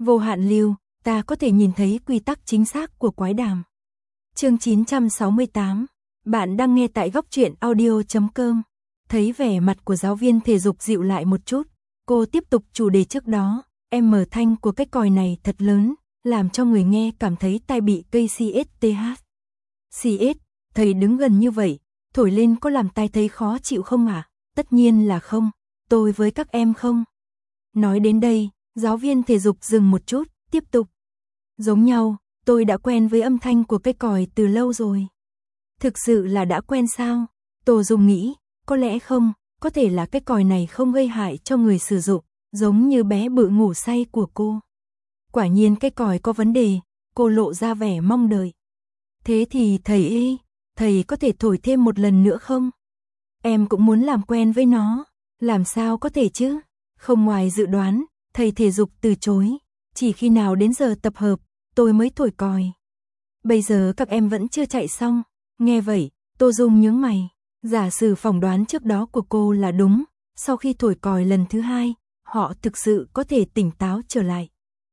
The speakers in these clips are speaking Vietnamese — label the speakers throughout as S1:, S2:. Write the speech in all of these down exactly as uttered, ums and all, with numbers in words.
S1: Vô hạn lưu, ta có thể nhìn thấy quy tắc chính xác của quái đàm. Chương chín trăm sáu mươi tám. Bạn đang nghe tại góc truyện audio chấm com. Thấy vẻ mặt của giáo viên thể dục dịu lại một chút, cô tiếp tục chủ đề trước đó. Em mở thanh của cái còi này thật lớn, làm cho người nghe cảm thấy tai bị cây xê ét tê hát. xê ét, thầy đứng gần như vậy, thổi lên có làm tai thấy khó chịu không ạ? À? Tất nhiên là không, tôi với các em không. Nói đến đây, giáo viên thể dục dừng một chút, tiếp tục. Giống nhau, tôi đã quen với âm thanh của cây còi từ lâu rồi. Thực sự là đã quen sao? Tô Dung nghĩ, có lẽ không, có thể là cái còi này không gây hại cho người sử dụng, giống như bé bự ngủ say của cô. Quả nhiên cái còi có vấn đề, cô lộ ra vẻ mong đợi. Thế thì thầy ơi, thầy có thể thổi thêm một lần nữa không? Em cũng muốn làm quen với nó, làm sao có thể chứ? Không ngoài dự đoán, thầy thể dục từ chối, chỉ khi nào đến giờ tập hợp, tôi mới thổi còi. Bây giờ các em vẫn chưa chạy xong, nghe vậy, Tô Dung nhướng mày, giả sử phỏng đoán trước đó của cô là đúng, sau khi thổi còi lần thứ hai, họ thực sự có thể tỉnh táo trở lại.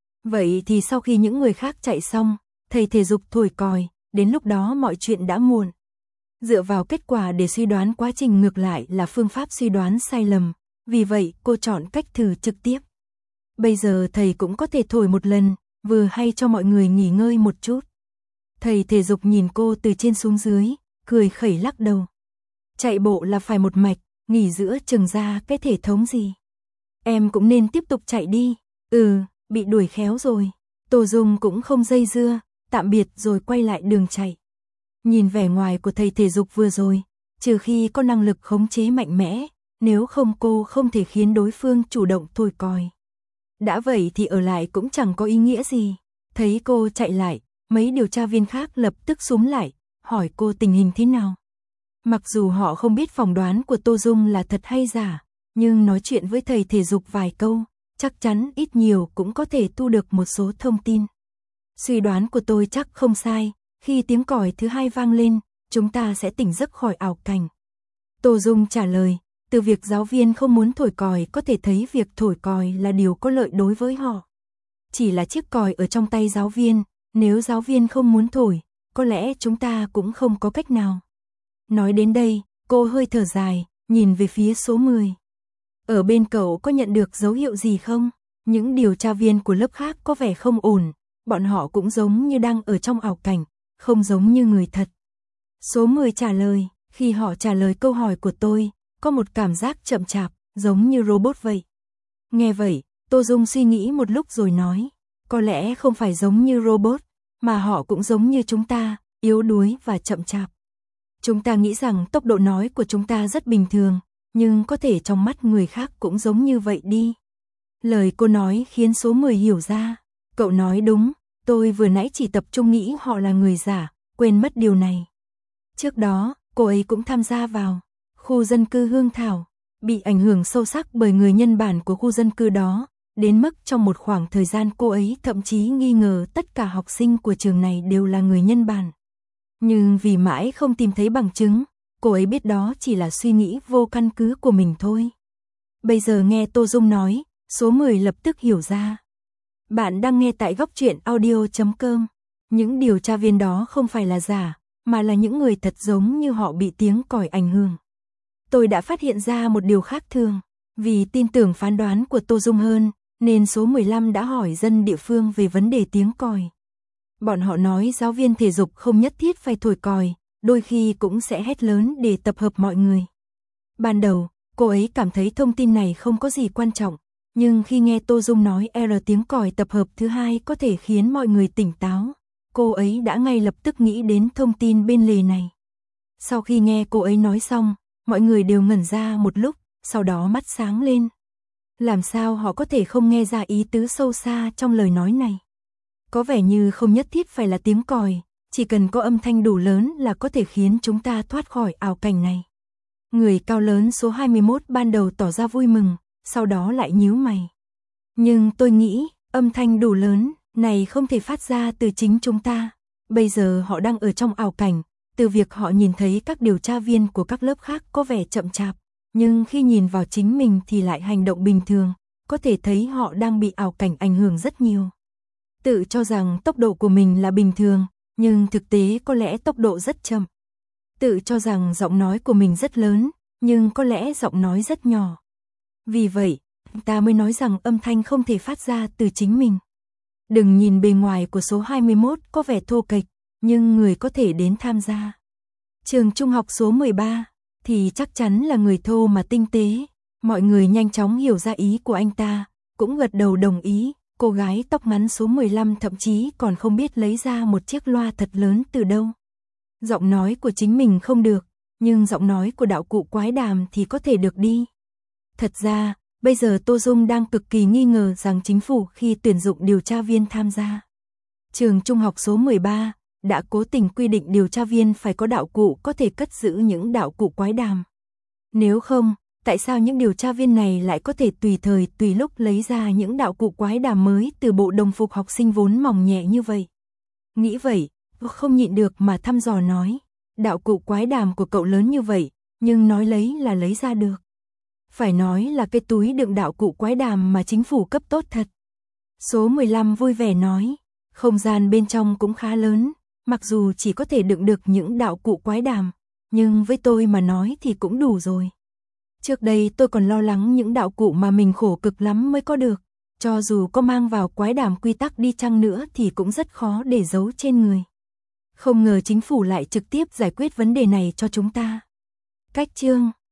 S1: Vậy thì sau khi những người khác chạy xong, thầy thể dục thổi còi, đến lúc đó mọi chuyện đã muộn. Dựa vào kết quả để suy đoán quá trình ngược lại là phương pháp suy đoán sai lầm, vì vậy cô chọn cách thử trực tiếp. Bây giờ thầy cũng có thể thổi một lần, vừa hay cho mọi người nghỉ ngơi một chút. Thầy thể dục nhìn cô từ trên xuống dưới, cười khẩy lắc đầu. Chạy bộ là phải một mạch, nghỉ giữa chừng ra cái thể thống gì. Em cũng nên tiếp tục chạy đi. Ừ, bị đuổi khéo rồi. Tô Dung cũng không dây dưa, tạm biệt rồi quay lại đường chạy. Nhìn vẻ ngoài của thầy thể dục vừa rồi, trừ khi có năng lực khống chế mạnh mẽ, nếu không cô không thể khiến đối phương chủ động thổi còi. Đã vậy thì ở lại cũng chẳng có ý nghĩa gì. Thấy cô chạy lại, mấy điều tra viên khác lập tức xúm lại, hỏi cô tình hình thế nào. Mặc dù họ không biết phỏng đoán của Tô Dung là thật hay giả, nhưng nói chuyện với thầy thể dục vài câu, chắc chắn ít nhiều cũng có thể thu được một số thông tin. Suy đoán của tôi chắc không sai, khi tiếng còi thứ hai vang lên, chúng ta sẽ tỉnh giấc khỏi ảo cảnh. Tô Dung trả lời, từ việc giáo viên không muốn thổi còi có thể thấy việc thổi còi là điều có lợi đối với họ. Chỉ là chiếc còi ở trong tay giáo viên, nếu giáo viên không muốn thổi, có lẽ chúng ta cũng không có cách nào. Nói đến đây, cô hơi thở dài, nhìn về phía số mười. Ở bên cậu có nhận được dấu hiệu gì không? Những điều tra viên của lớp khác có vẻ không ổn, bọn họ cũng giống như đang ở trong ảo cảnh, không giống như người thật. Số mười trả lời, khi họ trả lời câu hỏi của tôi, có một cảm giác chậm chạp, giống như robot vậy. Nghe vậy, Tô Dung suy nghĩ một lúc rồi nói, có lẽ không phải giống như robot, mà họ cũng giống như chúng ta, yếu đuối và chậm chạp. Chúng ta nghĩ rằng tốc độ nói của chúng ta rất bình thường, nhưng có thể trong mắt người khác cũng giống như vậy đi. Lời cô nói khiến số mười hiểu ra, cậu nói đúng, tôi vừa nãy chỉ tập trung nghĩ họ là người giả, quên mất điều này. Trước đó, cô ấy cũng tham gia vào khu dân cư Hương Thảo, bị ảnh hưởng sâu sắc bởi người nhân bản của khu dân cư đó, đến mức trong một khoảng thời gian cô ấy thậm chí nghi ngờ tất cả học sinh của trường này đều là người nhân bản. Nhưng vì mãi không tìm thấy bằng chứng, cô ấy biết đó chỉ là suy nghĩ vô căn cứ của mình thôi. Bây giờ nghe Tô Dung nói, số mười lập tức hiểu ra. Bạn đang nghe tại góc truyện audio chấm com. Những điều tra viên đó không phải là giả, mà là những người thật giống như họ bị tiếng còi ảnh hưởng. Tôi đã phát hiện ra một điều khác thường, vì tin tưởng phán đoán của Tô Dung hơn, nên số mười lăm đã hỏi dân địa phương về vấn đề tiếng còi. Bọn họ nói giáo viên thể dục không nhất thiết phải thổi còi, đôi khi cũng sẽ hét lớn để tập hợp mọi người. Ban đầu, cô ấy cảm thấy thông tin này không có gì quan trọng, nhưng khi nghe Tô Dung nói R tiếng còi tập hợp thứ hai có thể khiến mọi người tỉnh táo, cô ấy đã ngay lập tức nghĩ đến thông tin bên lề này. Sau khi nghe cô ấy nói xong, mọi người đều ngẩn ra một lúc, sau đó mắt sáng lên. Làm sao họ có thể không nghe ra ý tứ sâu xa trong lời nói này? Có vẻ như không nhất thiết phải là tiếng còi, chỉ cần có âm thanh đủ lớn là có thể khiến chúng ta thoát khỏi ảo cảnh này. Người cao lớn số hai mươi mốt ban đầu tỏ ra vui mừng, sau đó lại nhíu mày. Nhưng tôi nghĩ, âm thanh đủ lớn này không thể phát ra từ chính chúng ta. Bây giờ họ đang ở trong ảo cảnh, từ việc họ nhìn thấy các điều tra viên của các lớp khác có vẻ chậm chạp, nhưng khi nhìn vào chính mình thì lại hành động bình thường, có thể thấy họ đang bị ảo cảnh ảnh hưởng rất nhiều. Tự cho rằng tốc độ của mình là bình thường, nhưng thực tế có lẽ tốc độ rất chậm. Tự cho rằng giọng nói của mình rất lớn, nhưng có lẽ giọng nói rất nhỏ. Vì vậy, ta mới nói rằng âm thanh không thể phát ra từ chính mình. Đừng nhìn bề ngoài của số hai mươi mốt có vẻ thô kệch, nhưng người có thể đến tham gia trường trung học số mười ba thì chắc chắn là người thô mà tinh tế. Mọi người nhanh chóng hiểu ra ý của anh ta, cũng gật đầu đồng ý. Cô gái tóc ngắn số mười lăm thậm chí còn không biết lấy ra một chiếc loa thật lớn từ đâu. Giọng nói của chính mình không được, nhưng giọng nói của đạo cụ quái đàm thì có thể được đi. Thật ra, bây giờ Tô Dung đang cực kỳ nghi ngờ rằng chính phủ khi tuyển dụng điều tra viên tham gia trường trung học số mười ba đã cố tình quy định điều tra viên phải có đạo cụ có thể cất giữ những đạo cụ quái đàm. Nếu không, tại sao những điều tra viên này lại có thể tùy thời tùy lúc lấy ra những đạo cụ quái đàm mới từ bộ đồng phục học sinh vốn mỏng nhẹ như vậy? Nghĩ vậy, không nhịn được mà thăm dò nói, đạo cụ quái đàm của cậu lớn như vậy, nhưng nói lấy là lấy ra được. Phải nói là cái túi đựng đạo cụ quái đàm mà chính phủ cấp tốt thật. Số mười lăm vui vẻ nói, không gian bên trong cũng khá lớn, mặc dù chỉ có thể đựng được những đạo cụ quái đàm, nhưng với tôi mà nói thì cũng đủ rồi. Trước đây tôi còn lo lắng những đạo cụ mà mình khổ cực lắm mới có được, cho dù có mang vào quái đàm quy tắc đi chăng nữa thì cũng rất khó để giấu trên người. Không ngờ chính phủ lại trực tiếp giải quyết vấn đề này cho chúng ta. Cách chương